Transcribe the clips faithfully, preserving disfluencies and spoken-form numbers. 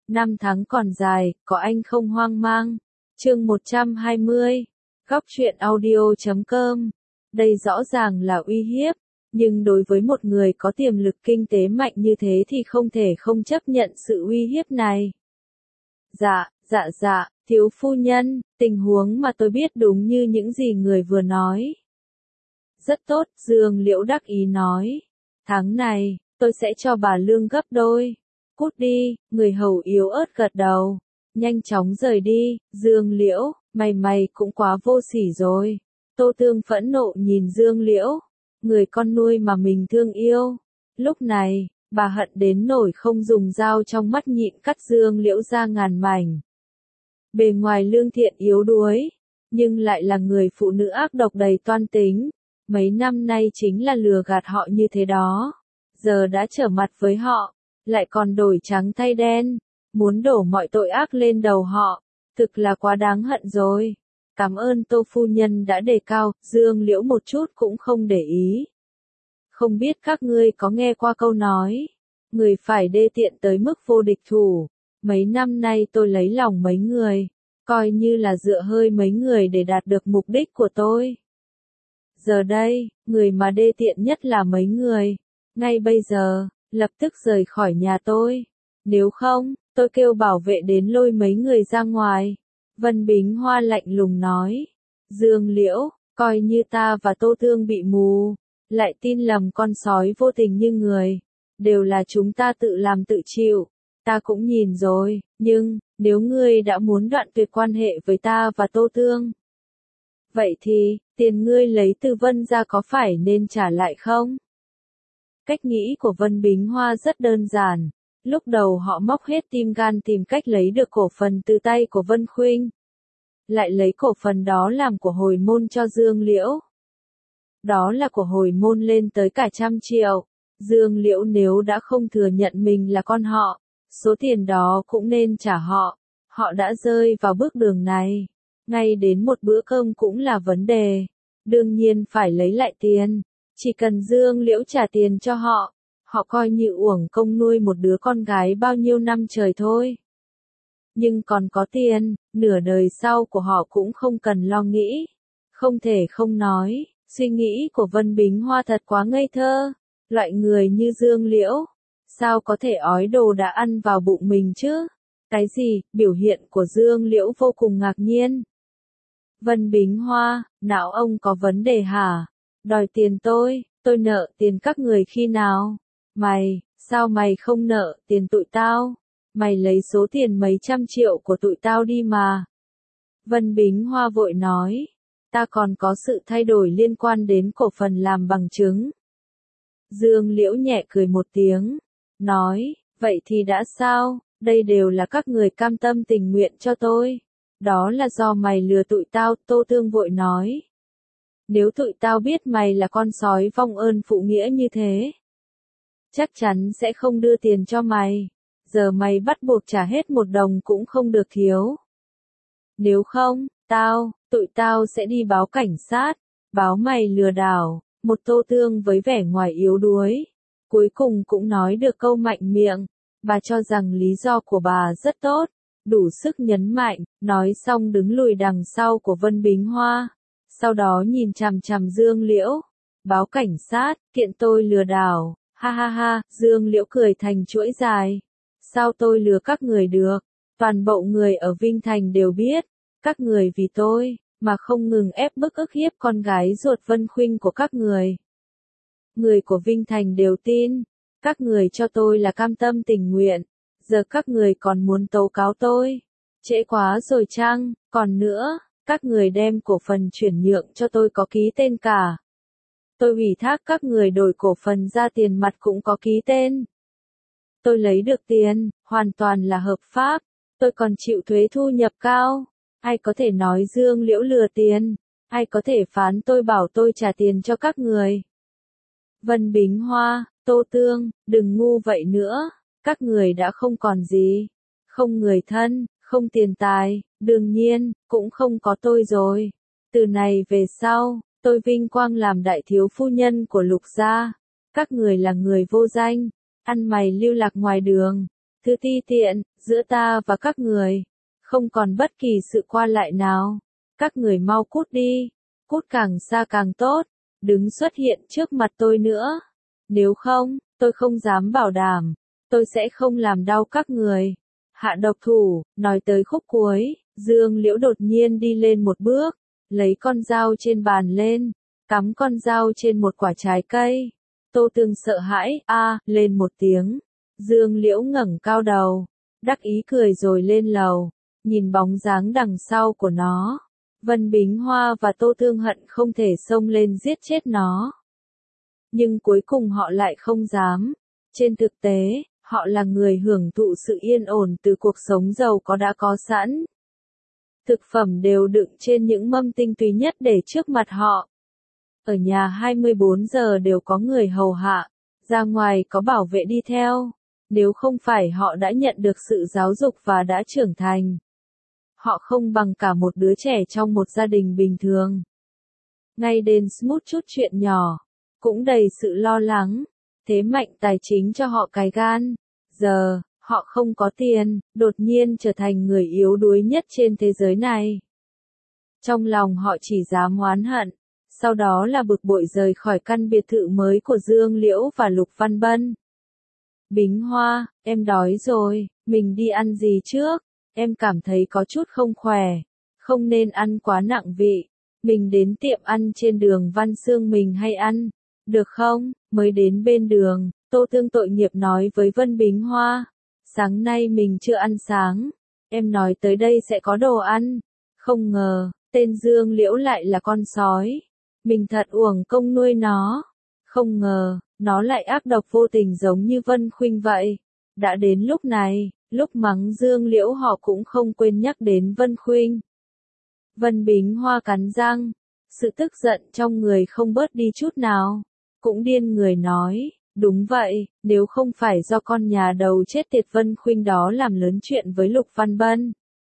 Năm tháng còn dài, có anh không hoang mang. Chương một trăm hai mươi. Góc truyện audio chấm com. Đây rõ ràng là uy hiếp, nhưng đối với một người có tiềm lực kinh tế mạnh như thế thì không thể không chấp nhận sự uy hiếp này. Dạ, dạ dạ, thiếu phu nhân, tình huống mà tôi biết đúng như những gì người vừa nói. Rất tốt, Dương Liễu đắc ý nói. Tháng này, tôi sẽ cho bà lương gấp đôi. Cút đi, người hầu yếu ớt gật đầu. Nhanh chóng rời đi, Dương Liễu, mày mày cũng quá vô sỉ rồi. Tô Tương phẫn nộ nhìn Dương Liễu, người con nuôi mà mình thương yêu. Lúc này, bà hận đến nỗi không dùng dao trong mắt nhịn cắt Dương Liễu ra ngàn mảnh. Bề ngoài lương thiện yếu đuối, nhưng lại là người phụ nữ ác độc đầy toan tính. Mấy năm nay chính là lừa gạt họ như thế đó. Giờ đã trở mặt với họ, lại còn đổi trắng thay đen, muốn đổ mọi tội ác lên đầu họ, thực là quá đáng hận rồi. Cảm ơn Tô phu nhân đã đề cao, Dương Liễu một chút cũng không để ý. Không biết các ngươi có nghe qua câu nói, người phải đê tiện tới mức vô địch thủ. Mấy năm nay tôi lấy lòng mấy người, coi như là dựa hơi mấy người để đạt được mục đích của tôi. Giờ đây, người mà đê tiện nhất là mấy người. Ngay bây giờ, lập tức rời khỏi nhà tôi. Nếu không, tôi kêu bảo vệ đến lôi mấy người ra ngoài. Vân Bính Hoa lạnh lùng nói. Dương Liễu, coi như ta và Tô Tương bị mù, lại tin lầm con sói vô tình như người. Đều là chúng ta tự làm tự chịu. Ta cũng nhìn rồi, nhưng, nếu ngươi đã muốn đoạn tuyệt quan hệ với ta và Tô Tương, vậy thì, tiền ngươi lấy từ Vân ra có phải nên trả lại không? Cách nghĩ của Vân Bính Hoa rất đơn giản. Lúc đầu họ móc hết tim gan tìm cách lấy được cổ phần từ tay của Vân Khuynh. Lại lấy cổ phần đó làm của hồi môn cho Dương Liễu. Đó là của hồi môn lên tới cả trăm triệu. Dương Liễu nếu đã không thừa nhận mình là con họ, số tiền đó cũng nên trả họ. Họ đã rơi vào bước đường này. Ngay đến một bữa cơm cũng là vấn đề. Đương nhiên phải lấy lại tiền. Chỉ cần Dương Liễu trả tiền cho họ, họ coi như uổng công nuôi một đứa con gái bao nhiêu năm trời thôi. Nhưng còn có tiền, nửa đời sau của họ cũng không cần lo nghĩ. Không thể không nói, suy nghĩ của Vân Bính Hoa thật quá ngây thơ. Loại người như Dương Liễu, sao có thể ói đồ đã ăn vào bụng mình chứ? Cái gì? Biểu hiện của Dương Liễu vô cùng ngạc nhiên. Vân Bính Hoa, não ông có vấn đề hả? Đòi tiền tôi, tôi nợ tiền các người khi nào? Mày, sao mày không nợ tiền tụi tao? Mày lấy số tiền mấy trăm triệu của tụi tao đi mà. Vân Bính Hoa vội nói, ta còn có sự thay đổi liên quan đến cổ phần làm bằng chứng. Dương Liễu nhẹ cười một tiếng, nói, vậy thì đã sao, đây đều là các người cam tâm tình nguyện cho tôi. Đó là do mày lừa tụi tao, Tô Tương vội nói. Nếu tụi tao biết mày là con sói vong ơn phụ nghĩa như thế, chắc chắn sẽ không đưa tiền cho mày. Giờ mày bắt buộc trả hết một đồng cũng không được thiếu. Nếu không, tao, tụi tao sẽ đi báo cảnh sát, báo mày lừa đảo. Một Tô Tương với vẻ ngoài yếu đuối, cuối cùng cũng nói được câu mạnh miệng. Bà cho rằng lý do của bà rất tốt, đủ sức nhấn mạnh, nói xong đứng lùi đằng sau của Vân Bính Hoa. Sau đó nhìn chằm chằm Dương Liễu, báo cảnh sát, kiện tôi lừa đảo, ha ha ha, Dương Liễu cười thành chuỗi dài. Sao tôi lừa các người được, toàn bộ người ở Vinh Thành đều biết, các người vì tôi, mà không ngừng ép bức ức hiếp con gái ruột Vân Khuynh của các người. Người của Vinh Thành đều tin, các người cho tôi là cam tâm tình nguyện, giờ các người còn muốn tố cáo tôi. Trễ quá rồi chăng, còn nữa. Các người đem cổ phần chuyển nhượng cho tôi có ký tên cả. Tôi ủy thác các người đổi cổ phần ra tiền mặt cũng có ký tên. Tôi lấy được tiền, hoàn toàn là hợp pháp. Tôi còn chịu thuế thu nhập cao. Ai có thể nói Dương Liễu lừa tiền? Ai có thể phán tôi bảo tôi trả tiền cho các người? Vân Bính Hoa, Tô Tương, đừng ngu vậy nữa. Các người đã không còn gì. Không người thân, không tiền tài, đương nhiên, cũng không có tôi rồi. Từ này về sau, tôi vinh quang làm đại thiếu phu nhân của Lục gia. Các người là người vô danh, ăn mày lưu lạc ngoài đường. Thứ ti tiện, giữa ta và các người. Không còn bất kỳ sự qua lại nào. Các người mau cút đi. Cút càng xa càng tốt. Đừng xuất hiện trước mặt tôi nữa. Nếu không, tôi không dám bảo đảm. Tôi sẽ không làm đau các người. Hạ độc thủ, nói tới khúc cuối, Dương Liễu đột nhiên đi lên một bước, lấy con dao trên bàn lên, cắm con dao trên một quả trái cây. Tô Tương sợ hãi, a, lên một tiếng. Dương Liễu ngẩng cao đầu, đắc ý cười rồi lên lầu, nhìn bóng dáng đằng sau của nó. Vân Bính Hoa và Tô Tương hận không thể xông lên giết chết nó. Nhưng cuối cùng họ lại không dám. Trên thực tế, họ là người hưởng thụ sự yên ổn từ cuộc sống giàu có đã có sẵn. Thực phẩm đều đựng trên những mâm tinh túy nhất để trước mặt họ. Ở nhà hai mươi bốn giờ đều có người hầu hạ, ra ngoài có bảo vệ đi theo. Nếu không phải họ đã nhận được sự giáo dục và đã trưởng thành, họ không bằng cả một đứa trẻ trong một gia đình bình thường. Ngay đến smooth chút chuyện nhỏ, cũng đầy sự lo lắng. Thế mạnh tài chính cho họ cái gan. Giờ, họ không có tiền, đột nhiên trở thành người yếu đuối nhất trên thế giới này. Trong lòng họ chỉ dám oán hận, sau đó là bực bội rời khỏi căn biệt thự mới của Dương Liễu và Lục Văn Bân. Bính Hoa, em đói rồi, mình đi ăn gì trước? Em cảm thấy có chút không khỏe, không nên ăn quá nặng vị. Mình đến tiệm ăn trên đường Văn Xương mình hay ăn, được không? Mới đến bên đường, Tô Tương tội nghiệp nói với Vân Bính Hoa. Sáng nay mình chưa ăn sáng, em nói tới đây sẽ có đồ ăn. Không ngờ, tên Dương Liễu lại là con sói. Mình thật uổng công nuôi nó. Không ngờ, nó lại ác độc vô tình giống như Vân Khuynh vậy. Đã đến lúc này, lúc mắng Dương Liễu họ cũng không quên nhắc đến Vân Khuynh. Vân Bính Hoa cắn răng, sự tức giận trong người không bớt đi chút nào. Cũng điên người nói, đúng vậy, nếu không phải do con nhà đầu chết tiệt Vân Khuynh đó làm lớn chuyện với Lục Văn Bân.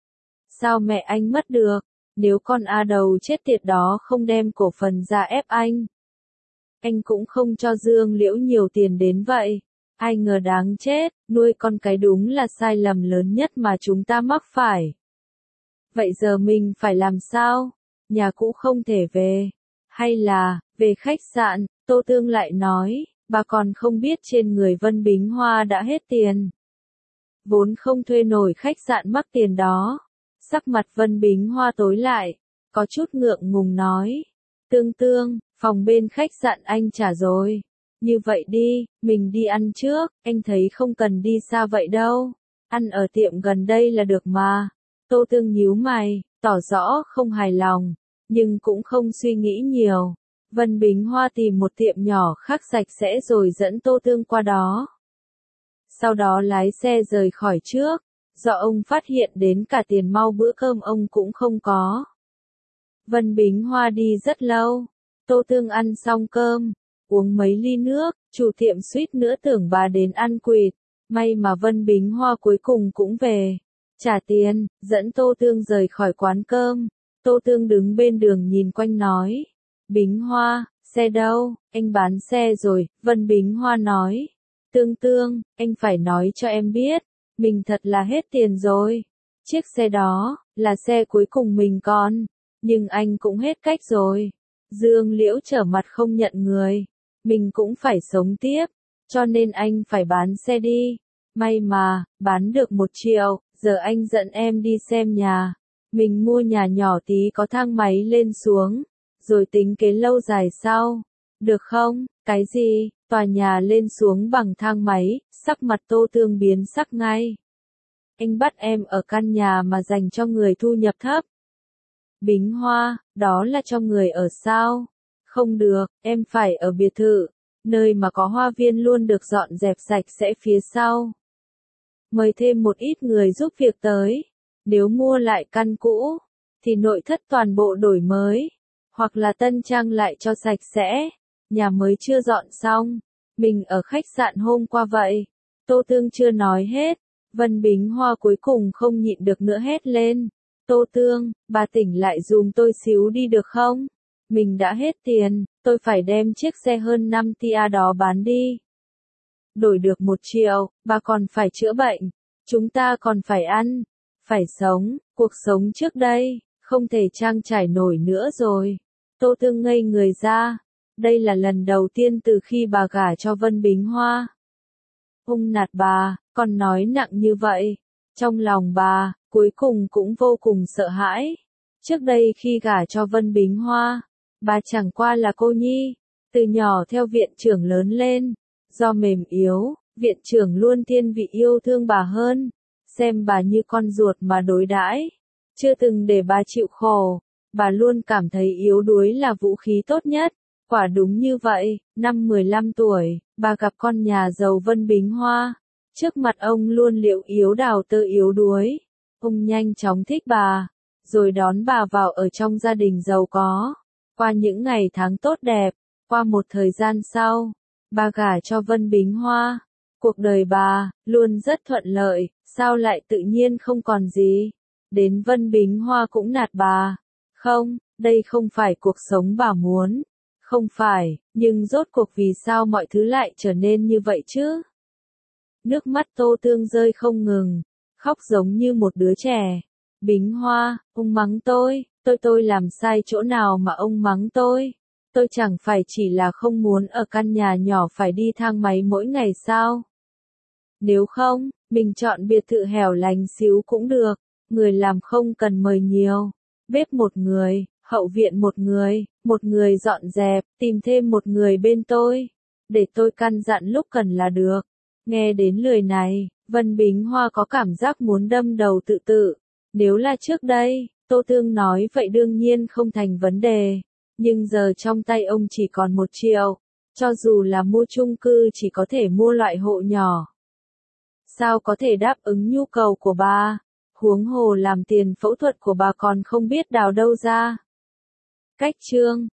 Sao mẹ anh mất được, nếu con A đầu chết tiệt đó không đem cổ phần ra ép anh. Anh cũng không cho Dương Liễu nhiều tiền đến vậy. Ai ngờ đáng chết, nuôi con cái đúng là sai lầm lớn nhất mà chúng ta mắc phải. Vậy giờ mình phải làm sao? Nhà cũ không thể về. Hay là, về khách sạn, Tô Tương lại nói, bà còn không biết trên người Vân Bính Hoa đã hết tiền. Vốn không thuê nổi khách sạn mắc tiền đó. Sắc mặt Vân Bính Hoa tối lại, có chút ngượng ngùng nói. Tương Tương, phòng bên khách sạn anh trả rồi. Như vậy đi, mình đi ăn trước, anh thấy không cần đi xa vậy đâu. Ăn ở tiệm gần đây là được mà. Tô Tương nhíu mày, tỏ rõ không hài lòng, nhưng cũng không suy nghĩ nhiều. Vân Bính Hoa tìm một tiệm nhỏ khác sạch sẽ rồi dẫn Tô Tương qua đó. Sau đó lái xe rời khỏi trước, do ông phát hiện đến cả tiền mau bữa cơm ông cũng không có. Vân Bính Hoa đi rất lâu, Tô Tương ăn xong cơm, uống mấy ly nước, chủ tiệm suýt nữa tưởng bà đến ăn quỵt. May mà Vân Bính Hoa cuối cùng cũng về, trả tiền, dẫn Tô Tương rời khỏi quán cơm. Tô Tương đứng bên đường nhìn quanh nói, Bính Hoa, xe đâu, anh bán xe rồi. Vân Bính Hoa nói, Tương Tương, anh phải nói cho em biết, mình thật là hết tiền rồi. Chiếc xe đó, là xe cuối cùng mình còn, nhưng anh cũng hết cách rồi. Dương Liễu trở mặt không nhận người, mình cũng phải sống tiếp, cho nên anh phải bán xe đi. May mà, bán được một triệu, giờ anh dẫn em đi xem nhà. Mình mua nhà nhỏ tí có thang máy lên xuống, rồi tính kế lâu dài sau. Được không? Cái gì? Tòa nhà lên xuống bằng thang máy, sắc mặt Tô Tương biến sắc ngay. Anh bắt em ở căn nhà mà dành cho người thu nhập thấp. Bính Hoa, đó là cho người ở sao? Không được, em phải ở biệt thự, nơi mà có hoa viên luôn được dọn dẹp sạch sẽ phía sau. Mời thêm một ít người giúp việc tới. Nếu mua lại căn cũ, thì nội thất toàn bộ đổi mới, hoặc là tân trang lại cho sạch sẽ. Nhà mới chưa dọn xong, mình ở khách sạn hôm qua vậy. Tô Tương chưa nói hết, Vân Bính Hoa cuối cùng không nhịn được nữa hét lên. Tô Tương, bà tỉnh lại dùm tôi xíu đi được không? Mình đã hết tiền, tôi phải đem chiếc xe hơn năm Tia đó bán đi. đổi được một triệu, bà còn phải chữa bệnh, chúng ta còn phải ăn, phải sống, cuộc sống trước đây, không thể trang trải nổi nữa rồi. Tô Tương ngây người ra, đây là lần đầu tiên từ khi bà gả cho Vân Bính Hoa. Ông nạt bà, còn nói nặng như vậy, trong lòng bà, cuối cùng cũng vô cùng sợ hãi. Trước đây khi gả cho Vân Bính Hoa, bà chẳng qua là cô nhi, từ nhỏ theo viện trưởng lớn lên, do mềm yếu, viện trưởng luôn thiên vị yêu thương bà hơn, xem bà như con ruột mà đối đãi, chưa từng để bà chịu khổ, bà luôn cảm thấy yếu đuối là vũ khí tốt nhất. Quả đúng như vậy, năm mười lăm tuổi, bà gặp con nhà giàu Vân Bính Hoa, trước mặt ông luôn liệu yếu đào tơ yếu đuối, ông nhanh chóng thích bà, rồi đón bà vào ở trong gia đình giàu có. Qua những ngày tháng tốt đẹp, qua một thời gian sau, bà gả cho Vân Bính Hoa. Cuộc đời bà, luôn rất thuận lợi, sao lại tự nhiên không còn gì. Đến Vân Bính Hoa cũng nạt bà. Không, đây không phải cuộc sống bà muốn. Không phải, nhưng rốt cuộc vì sao mọi thứ lại trở nên như vậy chứ? Nước mắt Tô Tương rơi không ngừng, khóc giống như một đứa trẻ. Bính Hoa, ông mắng tôi, tôi tôi làm sai chỗ nào mà ông mắng tôi? Tôi chẳng phải chỉ là không muốn ở căn nhà nhỏ phải đi thang máy mỗi ngày sao? Nếu không, mình chọn biệt thự hẻo lánh xíu cũng được, người làm không cần mời nhiều, bếp một người, hậu viện một người, một người dọn dẹp, tìm thêm một người bên tôi, để tôi căn dặn lúc cần là được. Nghe đến lời này, Vân Bính Hoa có cảm giác muốn đâm đầu tự tử. Nếu là trước đây, Tô Tương nói vậy đương nhiên không thành vấn đề, nhưng giờ trong tay ông chỉ còn một triệu, cho dù là mua chung cư chỉ có thể mua loại hộ nhỏ. Sao có thể đáp ứng nhu cầu của bà? Huống hồ làm tiền phẫu thuật của bà còn không biết đào đâu ra. Cách chương